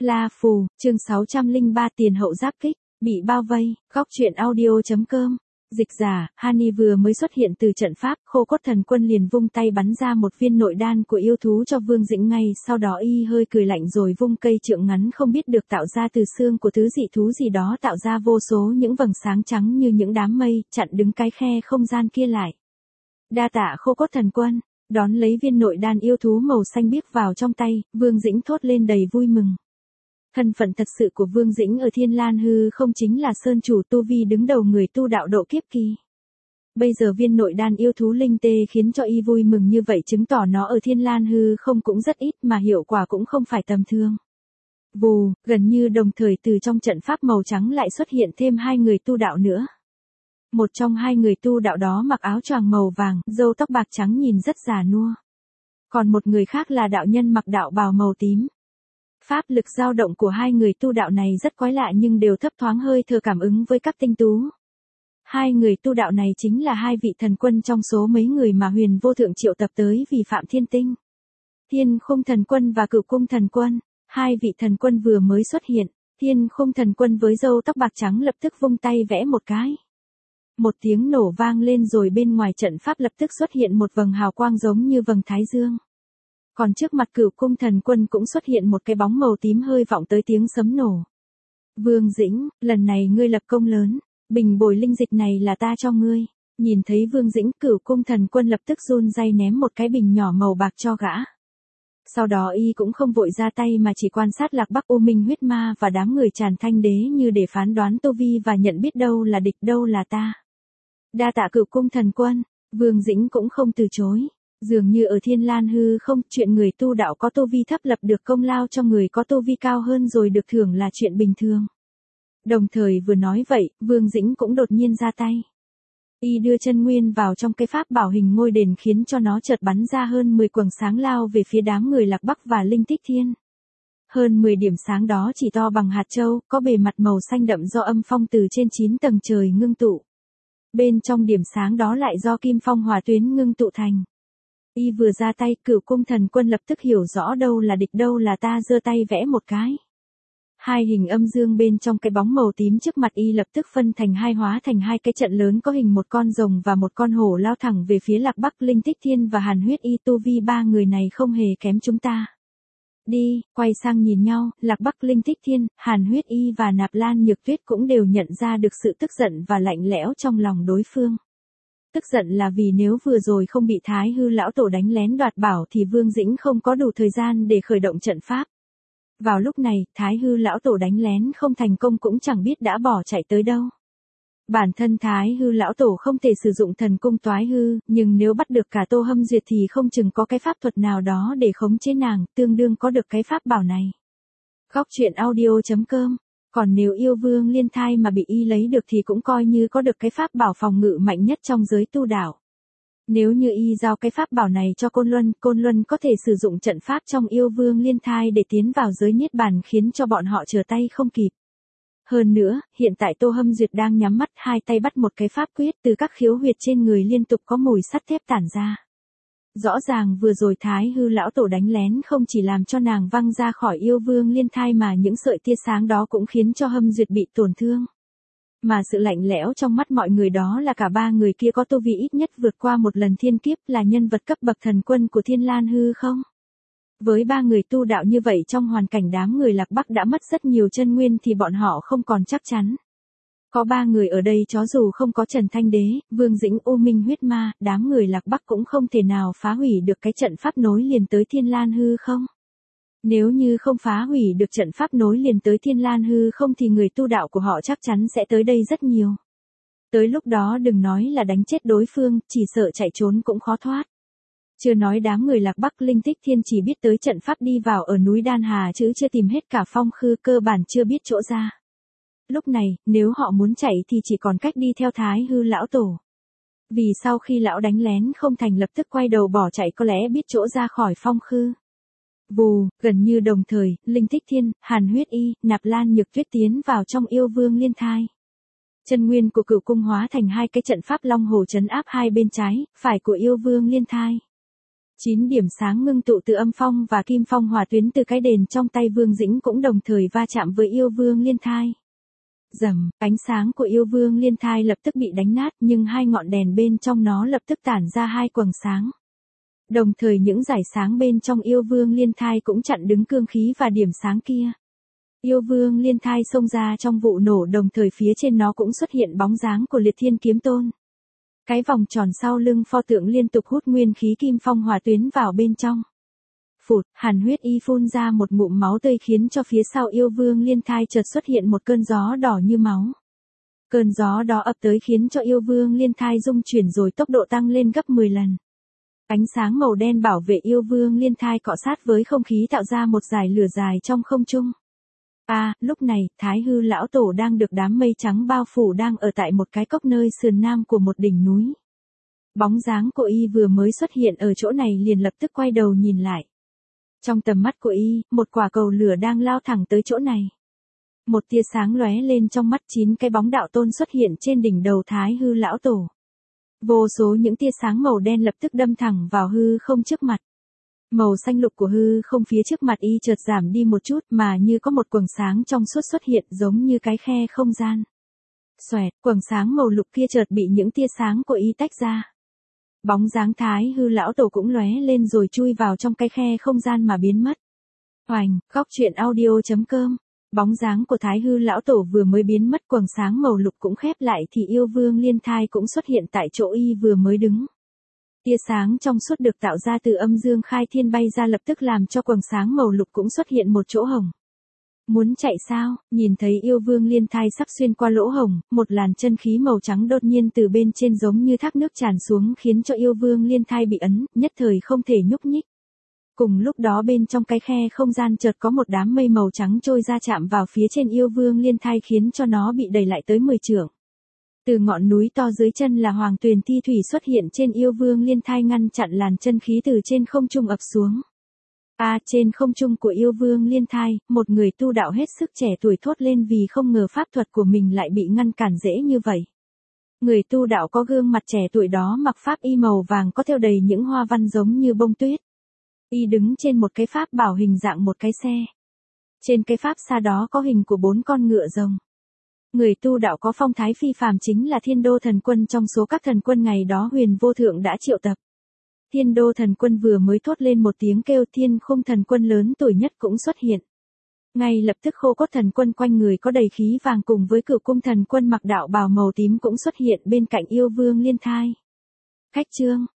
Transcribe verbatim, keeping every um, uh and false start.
La Phù, chương sáu trăm lẻ ba tiền hậu giáp kích, bị bao vây, góc truyện audio.com. Dịch giả, Hani vừa mới xuất hiện từ trận pháp, Khô Cốt Thần Quân liền vung tay bắn ra một viên nội đan của yêu thú cho Vương Dĩnh ngay, sau đó y hơi cười lạnh rồi vung cây trượng ngắn không biết được tạo ra từ xương của thứ dị thú gì đó tạo ra vô số những vầng sáng trắng như những đám mây, chặn đứng cái khe không gian kia lại. Đa tạ Khô Cốt Thần Quân, đón lấy viên nội đan yêu thú màu xanh biếc vào trong tay, Vương Dĩnh thốt lên đầy vui mừng. Thân phận thật sự của Vương Dĩnh ở Thiên Lan Hư không chính là sơn chủ tu vi đứng đầu người tu đạo độ kiếp kỳ. Bây giờ viên nội đan yêu thú linh tê khiến cho y vui mừng như vậy chứng tỏ nó ở Thiên Lan Hư không cũng rất ít mà hiệu quả cũng không phải tầm thường. Vù, gần như đồng thời từ trong trận pháp màu trắng lại xuất hiện thêm hai người tu đạo nữa. Một trong hai người tu đạo đó mặc áo choàng màu vàng, râu tóc bạc trắng nhìn rất già nua. Còn một người khác là đạo nhân mặc đạo bào màu tím. Pháp lực dao động của hai người tu đạo này rất quái lạ nhưng đều thấp thoáng hơi thở cảm ứng với các tinh tú. Hai người tu đạo này chính là hai vị thần quân trong số mấy người mà Huyền Vô Thượng triệu tập tới vì Phạm Thiên Tinh. Thiên Khung Thần Quân và Cửu Cung Thần Quân, hai vị thần quân vừa mới xuất hiện, Thiên Khung Thần Quân với râu tóc bạc trắng lập tức vung tay vẽ một cái. Một tiếng nổ vang lên rồi bên ngoài trận pháp lập tức xuất hiện một vầng hào quang giống như vầng thái dương. Còn trước mặt Cửu Cung Thần Quân cũng xuất hiện một cái bóng màu tím hơi vọng tới tiếng sấm nổ. Vương Dĩnh, lần này ngươi lập công lớn, bình bồi linh dịch này là ta cho ngươi. Nhìn thấy Vương Dĩnh, Cửu Cung Thần Quân lập tức run rẩy ném một cái bình nhỏ màu bạc cho gã. Sau đó y cũng không vội ra tay mà chỉ quan sát Lạc Bắc U Minh huyết ma và đám người Tràn Thanh Đế như để phán đoán tu vi và nhận biết đâu là địch đâu là ta. Đa tạ Cửu Cung Thần Quân, Vương Dĩnh cũng không từ chối. Dường như ở Thiên Lan Hư không, chuyện người tu đạo có tu vi thấp lập được công lao cho người có tu vi cao hơn rồi được thưởng là chuyện bình thường. Đồng thời vừa nói vậy, Vương Dĩnh cũng đột nhiên ra tay. Y đưa chân nguyên vào trong cái pháp bảo hình ngôi đền khiến cho nó chợt bắn ra hơn mười quầng sáng lao về phía đám người Lạc Bắc và Linh Tích Thiên. Hơn mười điểm sáng đó chỉ to bằng hạt châu, có bề mặt màu xanh đậm do âm phong từ trên chín tầng trời ngưng tụ. Bên trong điểm sáng đó lại do kim phong hỏa tuyến ngưng tụ thành. Y vừa ra tay, Cửu Cung Thần Quân lập tức hiểu rõ đâu là địch đâu là ta, giơ tay vẽ một cái. Hai hình âm dương bên trong cái bóng màu tím trước mặt y lập tức phân thành hai, hóa thành hai cái trận lớn có hình một con rồng và một con hổ lao thẳng về phía Lạc Bắc. Linh Tích Thiên và Hàn Huyết Y tu vi ba người này không hề kém chúng ta. Đi, quay sang nhìn nhau, Lạc Bắc, Linh Tích Thiên, Hàn Huyết Y và Nạp Lan Nhược Tuyết cũng đều nhận ra được sự tức giận và lạnh lẽo trong lòng đối phương. Tức giận là vì nếu vừa rồi không bị Thái Hư lão tổ đánh lén đoạt bảo thì Vương Dĩnh không có đủ thời gian để khởi động trận pháp. Vào lúc này, Thái Hư lão tổ đánh lén không thành công cũng chẳng biết đã bỏ chạy tới đâu. Bản thân Thái Hư lão tổ không thể sử dụng thần cung Toái Hư, nhưng nếu bắt được cả Tô Hâm Duyệt thì không chừng có cái pháp thuật nào đó để khống chế nàng, tương đương có được cái pháp bảo này. Góc truyện audio.com. Còn nếu yêu vương liên thai mà bị y lấy được thì cũng coi như có được cái pháp bảo phòng ngự mạnh nhất trong giới tu đạo. Nếu như y giao cái pháp bảo này cho Côn Luân, Côn Luân có thể sử dụng trận pháp trong yêu vương liên thai để tiến vào giới niết bàn khiến cho bọn họ trở tay không kịp. Hơn nữa, hiện tại Tô Hâm Duyệt đang nhắm mắt hai tay bắt một cái pháp quyết từ các khiếu huyệt trên người liên tục có mùi sắt thép tản ra. Rõ ràng vừa rồi Thái Hư lão tổ đánh lén không chỉ làm cho nàng văng ra khỏi yêu vương liên thai mà những sợi tia sáng đó cũng khiến cho Hâm Duyệt bị tổn thương. Mà sự lạnh lẽo trong mắt mọi người đó là cả ba người kia có tu vi ít nhất vượt qua một lần thiên kiếp, là nhân vật cấp bậc thần quân của Thiên Lan Hư không? Với ba người tu đạo như vậy trong hoàn cảnh đám người Lạc Bắc đã mất rất nhiều chân nguyên thì bọn họ không còn chắc chắn. Có ba người ở đây cho dù không có Trần Thanh Đế, Vương Dĩnh, U Minh huyết ma, đám người Lạc Bắc cũng không thể nào phá hủy được cái trận pháp nối liền tới Thiên Lan Hư không? Nếu như không phá hủy được trận pháp nối liền tới Thiên Lan Hư không thì người tu đạo của họ chắc chắn sẽ tới đây rất nhiều. Tới lúc đó đừng nói là đánh chết đối phương, chỉ sợ chạy trốn cũng khó thoát. Chưa nói đám người Lạc Bắc, Linh Tích Thiên chỉ biết tới trận pháp đi vào ở núi Đan Hà chứ chưa tìm hết cả phong khư, cơ bản chưa biết chỗ ra. Lúc này, nếu họ muốn chạy thì chỉ còn cách đi theo Thái Hư lão tổ. Vì sau khi lão đánh lén không thành lập tức quay đầu bỏ chạy có lẽ biết chỗ ra khỏi phong khư. Vù, gần như đồng thời, Linh Tích Thiên, Hàn Huyết Y, Nạp Lan Nhược Tuyết tiến vào trong yêu vương liên thai. Chân nguyên của Cửu Cung hóa thành hai cái trận pháp long hồ trấn áp hai bên trái, phải của yêu vương liên thai. Chín điểm sáng ngưng tụ từ âm phong và kim phong hỏa tuyến từ cái đền trong tay Vương Dĩnh cũng đồng thời va chạm với yêu vương liên thai. Rầm, ánh sáng của yêu vương liên thai lập tức bị đánh nát nhưng hai ngọn đèn bên trong nó lập tức tản ra hai quầng sáng. Đồng thời những dải sáng bên trong yêu vương liên thai cũng chặn đứng cương khí và điểm sáng kia. Yêu vương liên thai xông ra trong vụ nổ đồng thời phía trên nó cũng xuất hiện bóng dáng của Liệt Thiên Kiếm Tôn. Cái vòng tròn sau lưng pho tượng liên tục hút nguyên khí kim phong hỏa tuyến vào bên trong. Phụt, Hàn Huyết Y phun ra một ngụm máu tươi khiến cho phía sau yêu vương liên thai chợt xuất hiện một cơn gió đỏ như máu. Cơn gió đó ập tới khiến cho yêu vương liên thai rung chuyển rồi tốc độ tăng lên gấp mười lần. Ánh sáng màu đen bảo vệ yêu vương liên thai cọ sát với không khí tạo ra một dải lửa dài trong không trung. À, lúc này, Thái Hư lão tổ đang được đám mây trắng bao phủ đang ở tại một cái cốc nơi sườn nam của một đỉnh núi. Bóng dáng của y vừa mới xuất hiện ở chỗ này liền lập tức quay đầu nhìn lại. Trong tầm mắt của y, một quả cầu lửa đang lao thẳng tới chỗ này. Một tia sáng lóe lên trong mắt chín cái bóng đạo tôn xuất hiện trên đỉnh đầu Thái Hư lão tổ. Vô số những tia sáng màu đen lập tức đâm thẳng vào hư không trước mặt. Màu xanh lục của hư không phía trước mặt y chợt giảm đi một chút mà như có một quầng sáng trong suốt xuất hiện giống như cái khe không gian. Xoẹt, quầng sáng màu lục kia chợt bị những tia sáng của y tách ra. Bóng dáng Thái Hư lão tổ cũng lóe lên rồi chui vào trong cái khe không gian mà biến mất. Oành, góc truyện audio chấm com. Bóng dáng của Thái Hư lão tổ vừa mới biến mất quầng sáng màu lục cũng khép lại thì yêu vương liên thai cũng xuất hiện tại chỗ y vừa mới đứng. Tia sáng trong suốt được tạo ra từ âm dương khai thiên bay ra lập tức làm cho quầng sáng màu lục cũng xuất hiện một chỗ hồng. Muốn chạy sao? Nhìn thấy yêu vương liên thai sắp xuyên qua lỗ hồng, một làn chân khí màu trắng đột nhiên từ bên trên giống như thác nước tràn xuống khiến cho yêu vương liên thai bị ấn, nhất thời không thể nhúc nhích. Cùng lúc đó bên trong cái khe không gian chợt có một đám mây màu trắng trôi ra chạm vào phía trên yêu vương liên thai khiến cho nó bị đẩy lại tới mười trượng. Từ ngọn núi to dưới chân là Hoàng Tuyền Thi Thủy xuất hiện trên yêu vương liên thai ngăn chặn làn chân khí từ trên không trung ập xuống. À, trên không trung của yêu vương liên thai, một người tu đạo hết sức trẻ tuổi thốt lên vì không ngờ pháp thuật của mình lại bị ngăn cản dễ như vậy. Người tu đạo có gương mặt trẻ tuổi đó mặc pháp y màu vàng có thêu đầy những hoa văn giống như bông tuyết. Y đứng trên một cái pháp bảo hình dạng một cái xe. Trên cái pháp xa đó có hình của bốn con ngựa rồng. Người tu đạo có phong thái phi phàm chính là Thiên Đô Thần Quân trong số các thần quân ngày đó Huyền Vô Thượng đã triệu tập. Thiên Đô Thần Quân vừa mới thốt lên một tiếng kêu Thiên Khung Thần Quân lớn tuổi nhất cũng xuất hiện. Ngay lập tức Khô Cốt Thần Quân quanh người có đầy khí vàng cùng với Cửu Cung Thần Quân mặc đạo bào màu tím cũng xuất hiện bên cạnh yêu vương liên thai. Khách trương,